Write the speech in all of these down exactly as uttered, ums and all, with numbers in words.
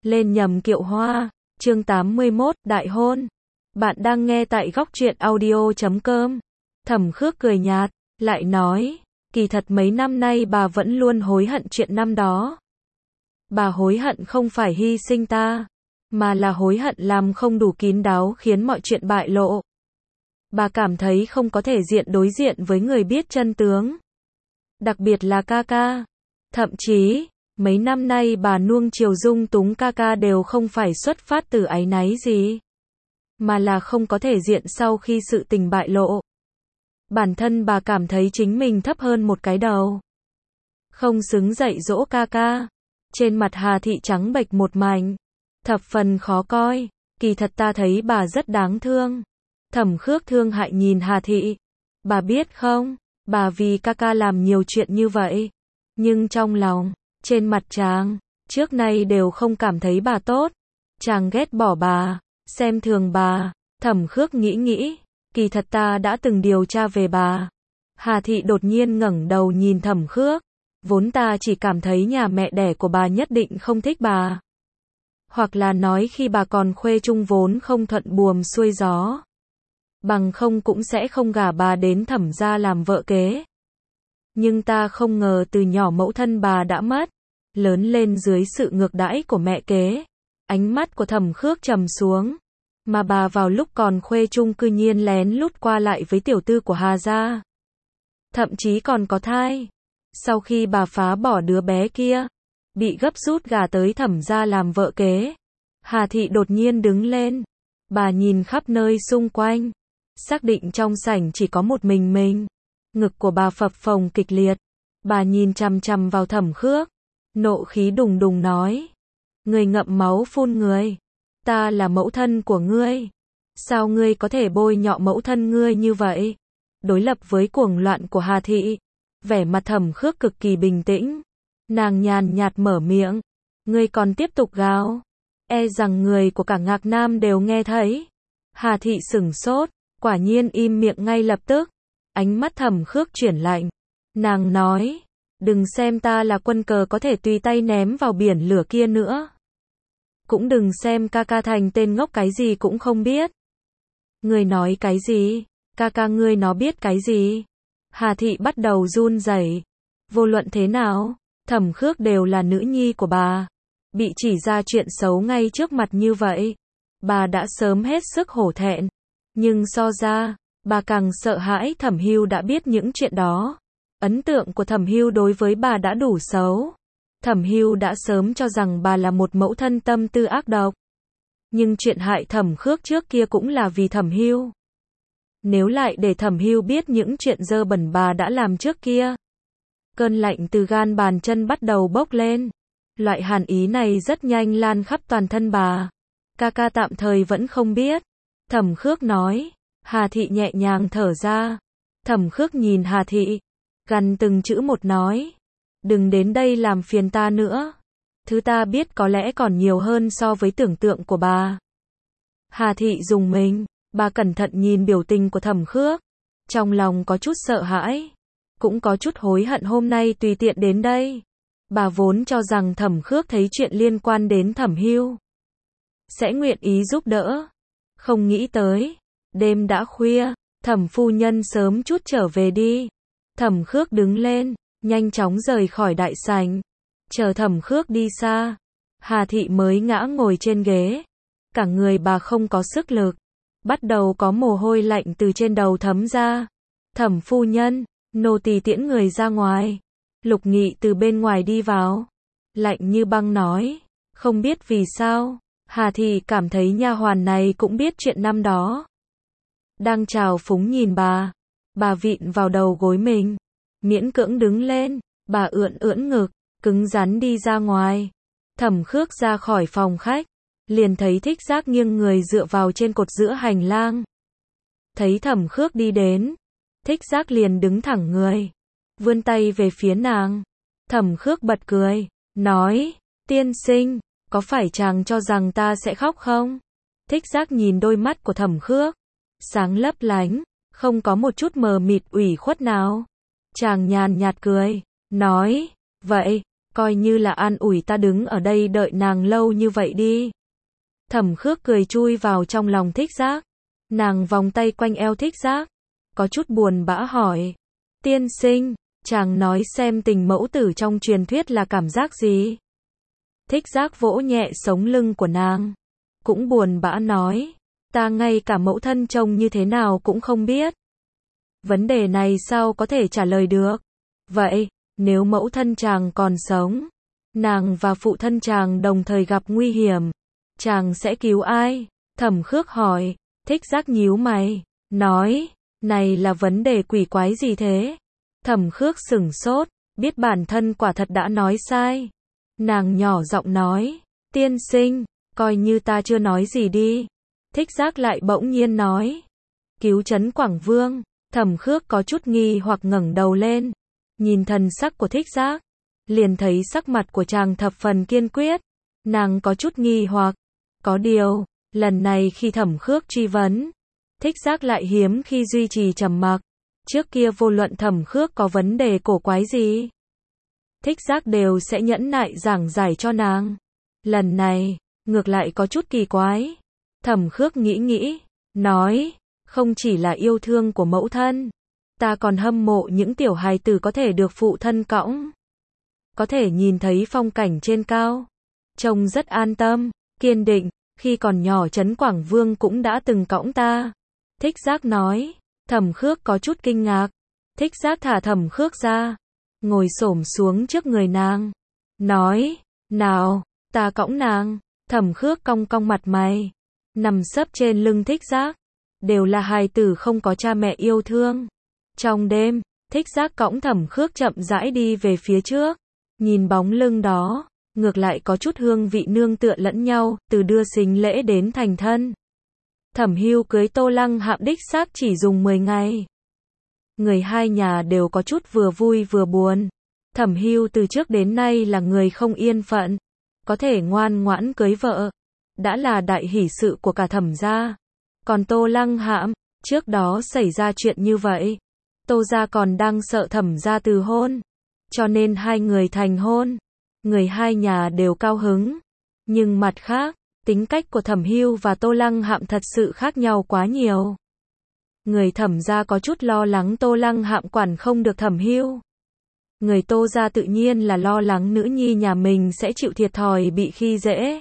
lên nhầm kiệu hoa, chương tám mươi mốt, đại hôn. Bạn đang nghe tại góc truyện audio chấm com. Thẩm Khước cười nhạt, lại nói, kỳ thật mấy năm nay bà vẫn luôn hối hận chuyện năm đó. Bà hối hận không phải hy sinh ta, mà là hối hận làm không đủ kín đáo khiến mọi chuyện bại lộ. Bà cảm thấy không có thể diện đối diện với người biết chân tướng. Đặc biệt là ca ca. Thậm chí, mấy năm nay bà nuông chiều dung túng ca ca đều không phải xuất phát từ áy náy gì, mà là không có thể diện sau khi sự tình bại lộ. Bản thân bà cảm thấy chính mình thấp hơn một cái đầu, không xứng dạy dỗ ca ca. Trên mặt Hà Thị trắng bệch một mảnh, thập phần khó coi. Kỳ thật ta thấy bà rất đáng thương. Thẩm Khước thương hại nhìn Hà Thị. Bà biết không, bà vì ca ca làm nhiều chuyện như vậy, nhưng trong lòng, trên mặt chàng, trước nay đều không cảm thấy bà tốt. Chàng ghét bỏ bà, xem thường bà. Thẩm Khước nghĩ nghĩ, kỳ thật ta đã từng điều tra về bà. Hà Thị đột nhiên ngẩng đầu nhìn Thẩm Khước. Vốn ta chỉ cảm thấy nhà mẹ đẻ của bà nhất định không thích bà. Hoặc là nói khi bà còn khuê trung vốn không thuận buồm xuôi gió. Bằng không cũng sẽ không gả bà đến Thẩm gia làm vợ kế. Nhưng ta không ngờ từ nhỏ mẫu thân bà đã mất, lớn lên dưới sự ngược đãi của mẹ kế. Ánh mắt của Thẩm Khước trầm xuống. Mà bà vào lúc còn khuê trung cư nhiên lén lút qua lại với tiểu tư của Hà gia. Thậm chí còn có thai. Sau khi bà phá bỏ đứa bé kia, bị gấp rút gả tới Thẩm gia làm vợ kế, Hà Thị đột nhiên đứng lên. Bà nhìn khắp nơi xung quanh, xác định trong sảnh chỉ có một mình mình. Ngực của bà phập phồng kịch liệt. Bà nhìn chằm chằm vào Thẩm Khước, nộ khí đùng đùng nói: "Người ngậm máu phun người, ta là mẫu thân của ngươi, sao ngươi có thể bôi nhọ mẫu thân ngươi như vậy?" Đối lập với cuồng loạn của Hà Thị, vẻ mặt Thẩm Khước cực kỳ bình tĩnh. Nàng nhàn nhạt mở miệng: "Ngươi còn tiếp tục gào, e rằng người của cả Ngạc Nam đều nghe thấy." Hà Thị sửng sốt, quả nhiên im miệng ngay lập tức. Ánh mắt Thẩm Khước chuyển lạnh. Nàng nói: "Đừng xem ta là quân cờ có thể tùy tay ném vào biển lửa kia nữa. Cũng đừng xem ca ca thành tên ngốc cái gì cũng không biết." "Ngươi nói cái gì? Ca ca ngươi nó biết cái gì?" Hà Thị bắt đầu run rẩy. Vô luận thế nào, Thẩm Khước đều là nữ nhi của bà. Bị chỉ ra chuyện xấu ngay trước mặt như vậy, bà đã sớm hết sức hổ thẹn. Nhưng so ra, bà càng sợ hãi Thẩm Hưu đã biết những chuyện đó. Ấn tượng của Thẩm Hưu đối với bà đã đủ xấu. Thẩm Hưu đã sớm cho rằng bà là một mẫu thân tâm tư ác độc. Nhưng chuyện hại Thẩm Khước trước kia cũng là vì Thẩm Hưu. Nếu lại để Thẩm Hưu biết những chuyện dơ bẩn bà đã làm trước kia, cơn lạnh từ gan bàn chân bắt đầu bốc lên. Loại hàn ý này rất nhanh lan khắp toàn thân bà. Ca ca tạm thời vẫn không biết. Thẩm Khước nói. Hà Thị nhẹ nhàng thở ra. Thẩm Khước nhìn Hà Thị, gằn từng chữ một nói: "Đừng đến đây làm phiền ta nữa. Thứ ta biết có lẽ còn nhiều hơn so với tưởng tượng của bà." Hà Thị rùng mình. Bà cẩn thận nhìn biểu tình của Thẩm Khước, trong lòng có chút sợ hãi, cũng có chút hối hận hôm nay tùy tiện đến đây. Bà vốn cho rằng Thẩm Khước thấy chuyện liên quan đến Thẩm Hưu sẽ nguyện ý giúp đỡ, không nghĩ tới, đêm đã khuya, Thẩm phu nhân sớm chút trở về đi. Thẩm Khước đứng lên, nhanh chóng rời khỏi đại sảnh. Chờ Thẩm Khước đi xa, Hà Thị mới ngã ngồi trên ghế. Cả người bà không có sức lực, bắt đầu có mồ hôi lạnh từ trên đầu thấm ra. "Thẩm phu nhân, nô tỳ tiễn người ra ngoài." Lục Nghị từ bên ngoài đi vào, lạnh như băng nói. Không biết vì sao, Hà Thị cảm thấy nha hoàn này cũng biết chuyện năm đó. Đang trào phúng nhìn bà, bà vịn vào đầu gối mình, miễn cưỡng đứng lên. Bà ưỡn ưỡn ngực, cứng rắn đi ra ngoài. Thẩm Khước ra khỏi phòng khách, liền thấy Thích Giác nghiêng người dựa vào trên cột giữa hành lang. Thấy Thẩm Khước đi đến, Thích Giác liền đứng thẳng người, vươn tay về phía nàng. Thẩm Khước bật cười, nói: "Tiên sinh, có phải chàng cho rằng ta sẽ khóc không?" Thích Giác nhìn đôi mắt của Thẩm Khước, sáng lấp lánh, không có một chút mờ mịt ủy khuất nào. Chàng nhàn nhạt cười, nói: "Vậy, coi như là an ủi ta đứng ở đây đợi nàng lâu như vậy đi. Thẩm Khước cười chui vào trong lòng Thích Giác. Nàng vòng tay quanh eo Thích Giác, có chút buồn bã hỏi. Tiên sinh, chàng nói xem tình mẫu tử trong truyền thuyết là cảm giác gì? Thích Giác vỗ nhẹ sống lưng của nàng, cũng buồn bã nói. Ta ngay cả mẫu thân trông như thế nào cũng không biết. Vấn đề này sao có thể trả lời được? Vậy, nếu mẫu thân chàng còn sống, nàng và phụ thân chàng đồng thời gặp nguy hiểm, chàng sẽ cứu ai? Thẩm Khước hỏi. Thích Giác nhíu mày, nói, này là vấn đề quỷ quái gì thế? Thẩm Khước sửng sốt, biết bản thân quả thật đã nói sai. Nàng nhỏ giọng nói, tiên sinh, coi như ta chưa nói gì đi. Thích Giác lại bỗng nhiên nói, cứu Trấn Quảng Vương. Thẩm Khước có chút nghi hoặc ngẩng đầu lên, nhìn thần sắc của Thích Giác, liền thấy sắc mặt của chàng thập phần kiên quyết. Nàng có chút nghi hoặc, có điều, lần này khi Thẩm Khước truy vấn, Thích Giác lại hiếm khi duy trì trầm mặc. Trước kia vô luận Thẩm Khước có vấn đề cổ quái gì, Thích Giác đều sẽ nhẫn nại giảng giải cho nàng. Lần này, ngược lại có chút kỳ quái. Thẩm Khước nghĩ nghĩ, nói, không chỉ là yêu thương của mẫu thân, ta còn hâm mộ những tiểu hài tử có thể được phụ thân cõng, có thể nhìn thấy phong cảnh trên cao, trông rất an tâm, kiên định. Khi còn nhỏ Trấn Quảng Vương cũng đã từng cõng ta. Thích Giác nói. Thẩm Khước có chút kinh ngạc. Thích Giác thả Thẩm Khước ra, ngồi xổm xuống trước người nàng, nói, nào, ta cõng nàng. Thẩm Khước cong cong mặt mày, nằm sấp trên lưng Thích Giác. Đều là hài tử không có cha mẹ yêu thương. Trong đêm, Thích Giác cõng Thẩm Khước chậm rãi đi về phía trước. Nhìn bóng lưng đó, ngược lại có chút hương vị nương tựa lẫn nhau, từ đưa sính lễ đến thành thân. Thẩm Hưu cưới Tô Lăng Hạm đích xác chỉ dùng mười ngày. Người hai nhà đều có chút vừa vui vừa buồn. Thẩm Hưu từ trước đến nay là người không yên phận, có thể ngoan ngoãn cưới vợ, đã là đại hỷ sự của cả Thẩm gia. Còn Tô Lăng Hạm, trước đó xảy ra chuyện như vậy, Tô gia còn đang sợ Thẩm gia từ hôn, cho nên hai người thành hôn. Người hai nhà đều cao hứng. Nhưng mặt khác, tính cách của Thẩm Hưu và Tô Lăng Hạm thật sự khác nhau quá nhiều. Người Thẩm gia có chút lo lắng Tô Lăng Hạm quản không được Thẩm Hưu. Người Tô gia tự nhiên là lo lắng nữ nhi nhà mình sẽ chịu thiệt thòi bị khi dễ.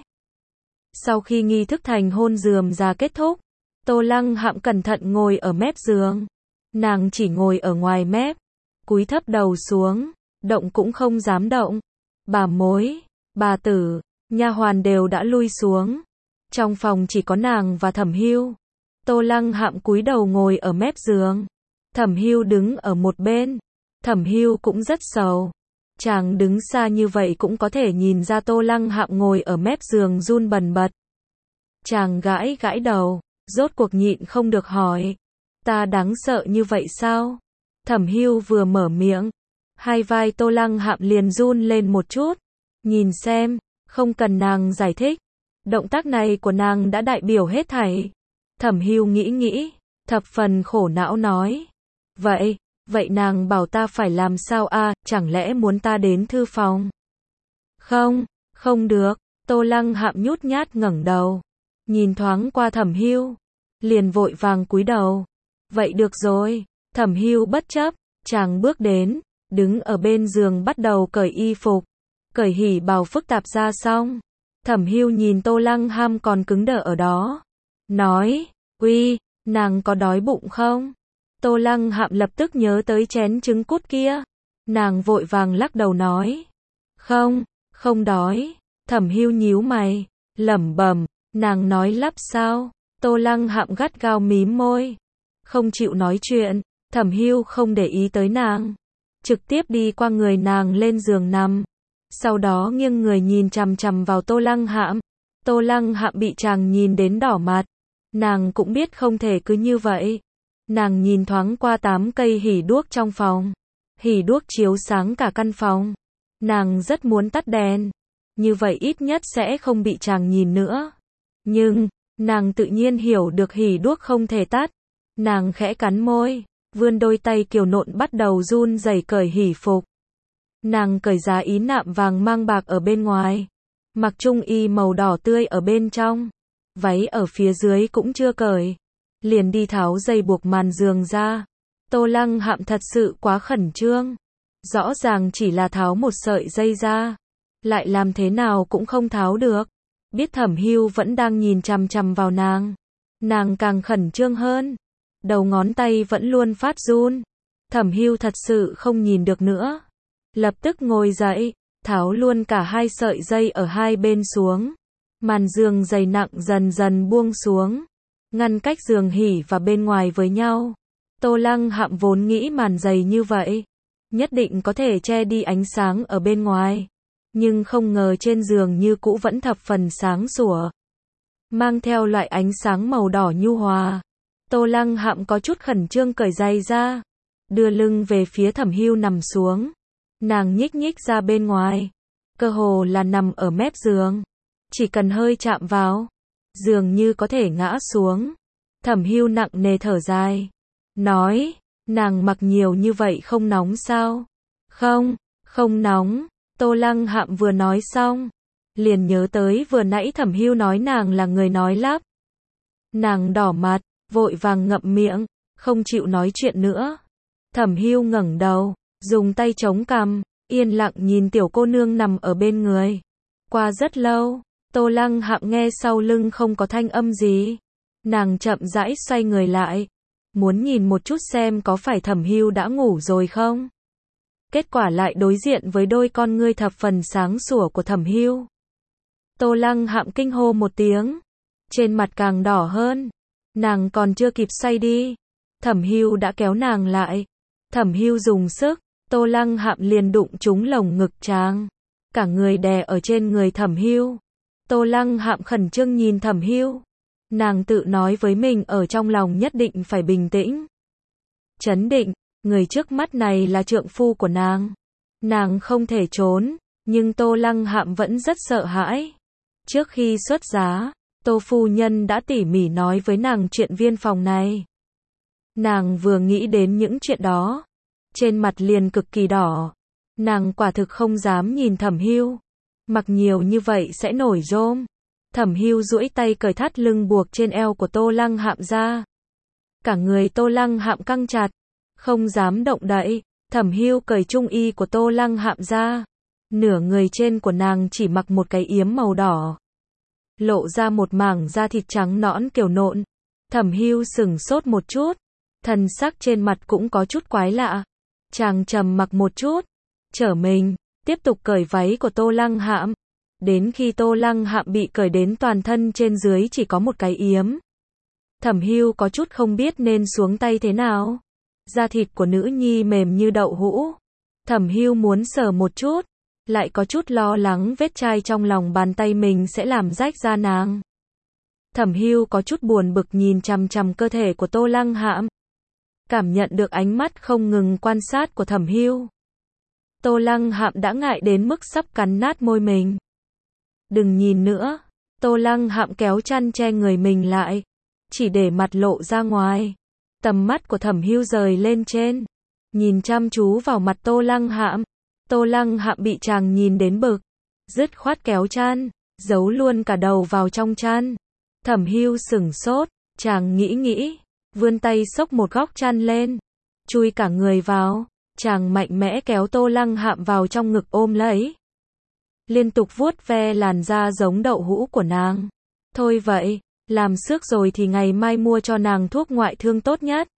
Sau khi nghi thức thành hôn rườm rà kết thúc, Tô Lăng Hạm cẩn thận ngồi ở mép giường. Nàng chỉ ngồi ở ngoài mép, cúi thấp đầu xuống, động cũng không dám động. Bà mối, bà tử, nha hoàn đều đã lui xuống. Trong phòng chỉ có nàng và Thẩm Hưu. Tô Lăng Hạm cúi đầu ngồi ở mép giường. Thẩm Hưu đứng ở một bên. Thẩm Hưu cũng rất sầu. Chàng đứng xa như vậy cũng có thể nhìn ra Tô Lăng Hạm ngồi ở mép giường run bần bật. Chàng gãi gãi đầu, rốt cuộc nhịn không được hỏi. Ta đáng sợ như vậy sao? Thẩm Hưu vừa mở miệng, hai vai Tô Lăng Hạm liền run lên một chút. Nhìn xem, không cần nàng giải thích. Động tác này của nàng đã đại biểu hết thảy. Thẩm Hưu nghĩ nghĩ, thập phần khổ não nói. Vậy, vậy nàng bảo ta phải làm sao a? À, chẳng lẽ muốn ta đến thư phòng? Không, không được. Tô Lăng Hạm nhút nhát ngẩng đầu, nhìn thoáng qua Thẩm Hưu, liền vội vàng cúi đầu. Vậy được rồi. Thẩm Hưu bất chấp, chàng bước đến, đứng ở bên giường bắt đầu cởi y phục, cởi hỉ bào phức tạp ra xong. Thẩm Hưu nhìn Tô Lăng Hạm còn cứng đờ ở đó, nói, uy, nàng có đói bụng không? Tô Lăng Hạm lập tức nhớ tới chén trứng cút kia. Nàng vội vàng lắc đầu nói, không, không đói. Thẩm Hưu nhíu mày, lẩm bẩm, nàng nói lắp sao? Tô Lăng Hạm gắt gao mím môi, không chịu nói chuyện. Thẩm Hưu không để ý tới nàng, trực tiếp đi qua người nàng lên giường nằm. Sau đó nghiêng người nhìn chằm chằm vào Tô Lăng Hạm. Tô Lăng Hạm bị chàng nhìn đến đỏ mặt. Nàng cũng biết không thể cứ như vậy. Nàng nhìn thoáng qua tám cây hỉ đuốc trong phòng. Hỉ đuốc chiếu sáng cả căn phòng. Nàng rất muốn tắt đèn, như vậy ít nhất sẽ không bị chàng nhìn nữa. Nhưng, nàng tự nhiên hiểu được hỉ đuốc không thể tắt. Nàng khẽ cắn môi, vươn đôi tay kiều nộn bắt đầu run rẩy cởi hỉ phục. Nàng cởi giá ý nạm vàng mang bạc ở bên ngoài, mặc trung y màu đỏ tươi ở bên trong, váy ở phía dưới cũng chưa cởi, liền đi tháo dây buộc màn giường ra. Tô Lăng Hạm thật sự quá khẩn trương, rõ ràng chỉ là tháo một sợi dây ra, lại làm thế nào cũng không tháo được. Biết Thẩm Hưu vẫn đang nhìn chằm chằm vào nàng, nàng càng khẩn trương hơn, đầu ngón tay vẫn luôn phát run. Thẩm Hưu thật sự không nhìn được nữa, lập tức ngồi dậy, tháo luôn cả hai sợi dây ở hai bên xuống. Màn giường dày nặng dần dần buông xuống, ngăn cách giường hỉ và bên ngoài với nhau. Tô Lăng Hạm vốn nghĩ màn dày như vậy, nhất định có thể che đi ánh sáng ở bên ngoài, nhưng không ngờ trên giường như cũ vẫn thập phần sáng sủa, mang theo loại ánh sáng màu đỏ nhu hòa. Tô Lăng Hạm có chút khẩn trương cởi giày ra, đưa lưng về phía Thẩm Hưu nằm xuống. Nàng nhích nhích ra bên ngoài, cơ hồ là nằm ở mép giường, chỉ cần hơi chạm vào, dường như có thể ngã xuống. Thẩm Hưu nặng nề thở dài, nói, nàng mặc nhiều như vậy không nóng sao? Không, không nóng. Tô Lăng Hạm vừa nói xong, liền nhớ tới vừa nãy Thẩm Hưu nói nàng là người nói lắp. Nàng đỏ mặt, vội vàng ngậm miệng, không chịu nói chuyện nữa. Thẩm Hưu ngẩng đầu, dùng tay chống cằm, yên lặng nhìn tiểu cô nương nằm ở bên người. Qua rất lâu, Tô Lăng Hạm nghe sau lưng không có thanh âm gì. Nàng chậm rãi xoay người lại, muốn nhìn một chút xem có phải Thẩm Hưu đã ngủ rồi không. Kết quả lại đối diện với đôi con ngươi thập phần sáng sủa của Thẩm Hưu. Tô Lăng Hạm kinh hô một tiếng, trên mặt càng đỏ hơn. Nàng còn chưa kịp xoay đi, Thẩm Hưu đã kéo nàng lại. Thẩm Hưu dùng sức, Tô Lăng Hạm liền đụng trúng lồng ngực chàng, cả người đè ở trên người Thẩm Hưu. Tô Lăng Hạm khẩn trương nhìn Thẩm Hưu, nàng tự nói với mình ở trong lòng nhất định phải bình tĩnh, trấn định. Người trước mắt này là trượng phu của nàng, nàng không thể trốn, nhưng Tô Lăng Hạm vẫn rất sợ hãi. Trước khi xuất giá, Tô phu nhân đã tỉ mỉ nói với nàng chuyện viên phòng này. Nàng vừa nghĩ đến những chuyện đó, trên mặt liền cực kỳ đỏ. Nàng quả thực không dám nhìn Thẩm Hưu, mặc nhiều như vậy sẽ nổi rôm. Thẩm Hưu duỗi tay cởi thắt lưng buộc trên eo của Tô Lăng Hạm ra. Cả người Tô Lăng Hạm căng chặt, không dám động đậy. Thẩm Hưu cởi trung y của Tô Lăng Hạm ra, nửa người trên của nàng chỉ mặc một cái yếm màu đỏ, lộ ra một mảng da thịt trắng nõn kiểu nộn. Thẩm Hưu sững sốt một chút, thần sắc trên mặt cũng có chút quái lạ. Chàng trầm mặc một chút, trở mình, tiếp tục cởi váy của Tô Lăng Hạm. Đến khi Tô Lăng Hạm bị cởi đến toàn thân trên dưới chỉ có một cái yếm, Thẩm Hưu có chút không biết nên xuống tay thế nào. Da thịt của nữ nhi mềm như đậu hũ. Thẩm Hưu muốn sờ một chút, lại có chút lo lắng vết chai trong lòng bàn tay mình sẽ làm rách da nàng. Thẩm Hưu có chút buồn bực nhìn chằm chằm cơ thể của Tô Lăng Hạm, cảm nhận được ánh mắt không ngừng quan sát của Thẩm Hưu. Tô Lăng Hạm đã ngại đến mức sắp cắn nát môi mình. Đừng nhìn nữa. Tô Lăng Hạm kéo chăn che người mình lại, chỉ để mặt lộ ra ngoài. Tầm mắt của Thẩm Hưu rời lên trên, nhìn chăm chú vào mặt Tô Lăng Hạm. Tô Lăng Hạm bị chàng nhìn đến bực, dứt khoát kéo chăn, giấu luôn cả đầu vào trong chăn. Thẩm Hưu sững sốt, chàng nghĩ nghĩ, vươn tay xốc một góc chăn lên, chui cả người vào. Chàng mạnh mẽ kéo Tô Lăng Hạm vào trong ngực ôm lấy, liên tục vuốt ve làn da giống đậu hũ của nàng. Thôi vậy, làm xước rồi thì ngày mai mua cho nàng thuốc ngoại thương tốt nhất.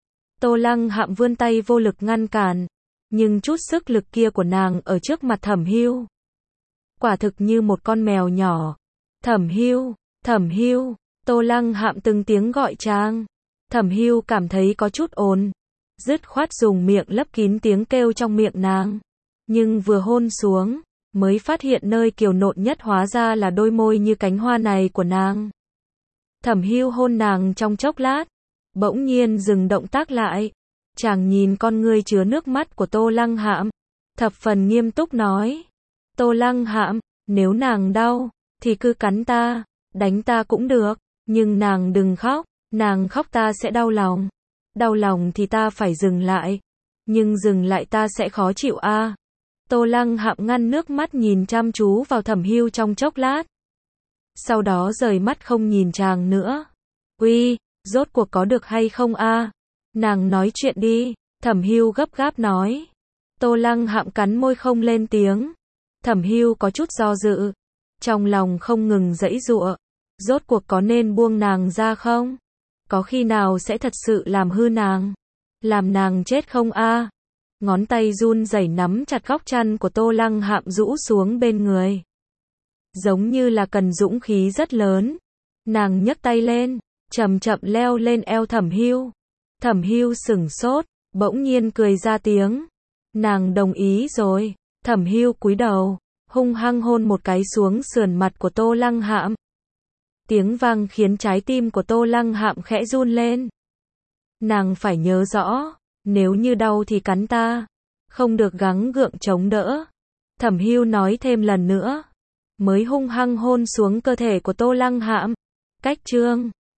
Tô Lăng Hạm vươn tay vô lực ngăn cản, nhưng chút sức lực kia của nàng ở trước mặt Thẩm Hưu, quả thực như một con mèo nhỏ. Thẩm Hưu, Thẩm Hưu, Tô Lăng Hạm từng tiếng gọi chàng. Thẩm Hưu cảm thấy có chút ồn, dứt khoát dùng miệng lấp kín tiếng kêu trong miệng nàng. Nhưng vừa hôn xuống, mới phát hiện nơi kiều nộn nhất hóa ra là đôi môi như cánh hoa này của nàng. Thẩm Hưu hôn nàng trong chốc lát, bỗng nhiên dừng động tác lại. Chàng nhìn con ngươi chứa nước mắt của Tô Lăng Hạm, thập phần nghiêm túc nói: Tô Lăng Hạm, nếu nàng đau, thì cứ cắn ta, đánh ta cũng được, nhưng nàng đừng khóc, nàng khóc ta sẽ đau lòng. Đau lòng thì ta phải dừng lại, nhưng dừng lại ta sẽ khó chịu a. Tô Lăng Hạm ngăn nước mắt nhìn chăm chú vào Thẩm Hưu trong chốc lát. Sau đó rời mắt không nhìn chàng nữa. Uy, rốt cuộc có được hay không a? Nàng nói chuyện đi, Thẩm Hưu gấp gáp nói. Tô Lăng Hạm cắn môi không lên tiếng. Thẩm Hưu có chút do dự, trong lòng không ngừng giãy giụa. Rốt cuộc có nên buông nàng ra không? Có khi nào sẽ thật sự làm hư nàng? Làm nàng chết không a? Ngón tay run rẩy nắm chặt góc chăn của Tô Lăng Hạm rũ xuống bên người. Giống như là cần dũng khí rất lớn. Nàng nhấc tay lên, chậm chậm leo lên eo Thẩm Hưu. Thẩm Hưu sửng sốt, bỗng nhiên cười ra tiếng. Nàng đồng ý rồi. Thẩm Hưu cúi đầu, hung hăng hôn một cái xuống sườn mặt của Tô Lăng Hạm. Tiếng vang khiến trái tim của Tô Lăng Hạm khẽ run lên. Nàng phải nhớ rõ, nếu như đau thì cắn ta, không được gắng gượng chống đỡ. Thẩm Hưu nói thêm lần nữa, mới hung hăng hôn xuống cơ thể của Tô Lăng Hạm. Cách chương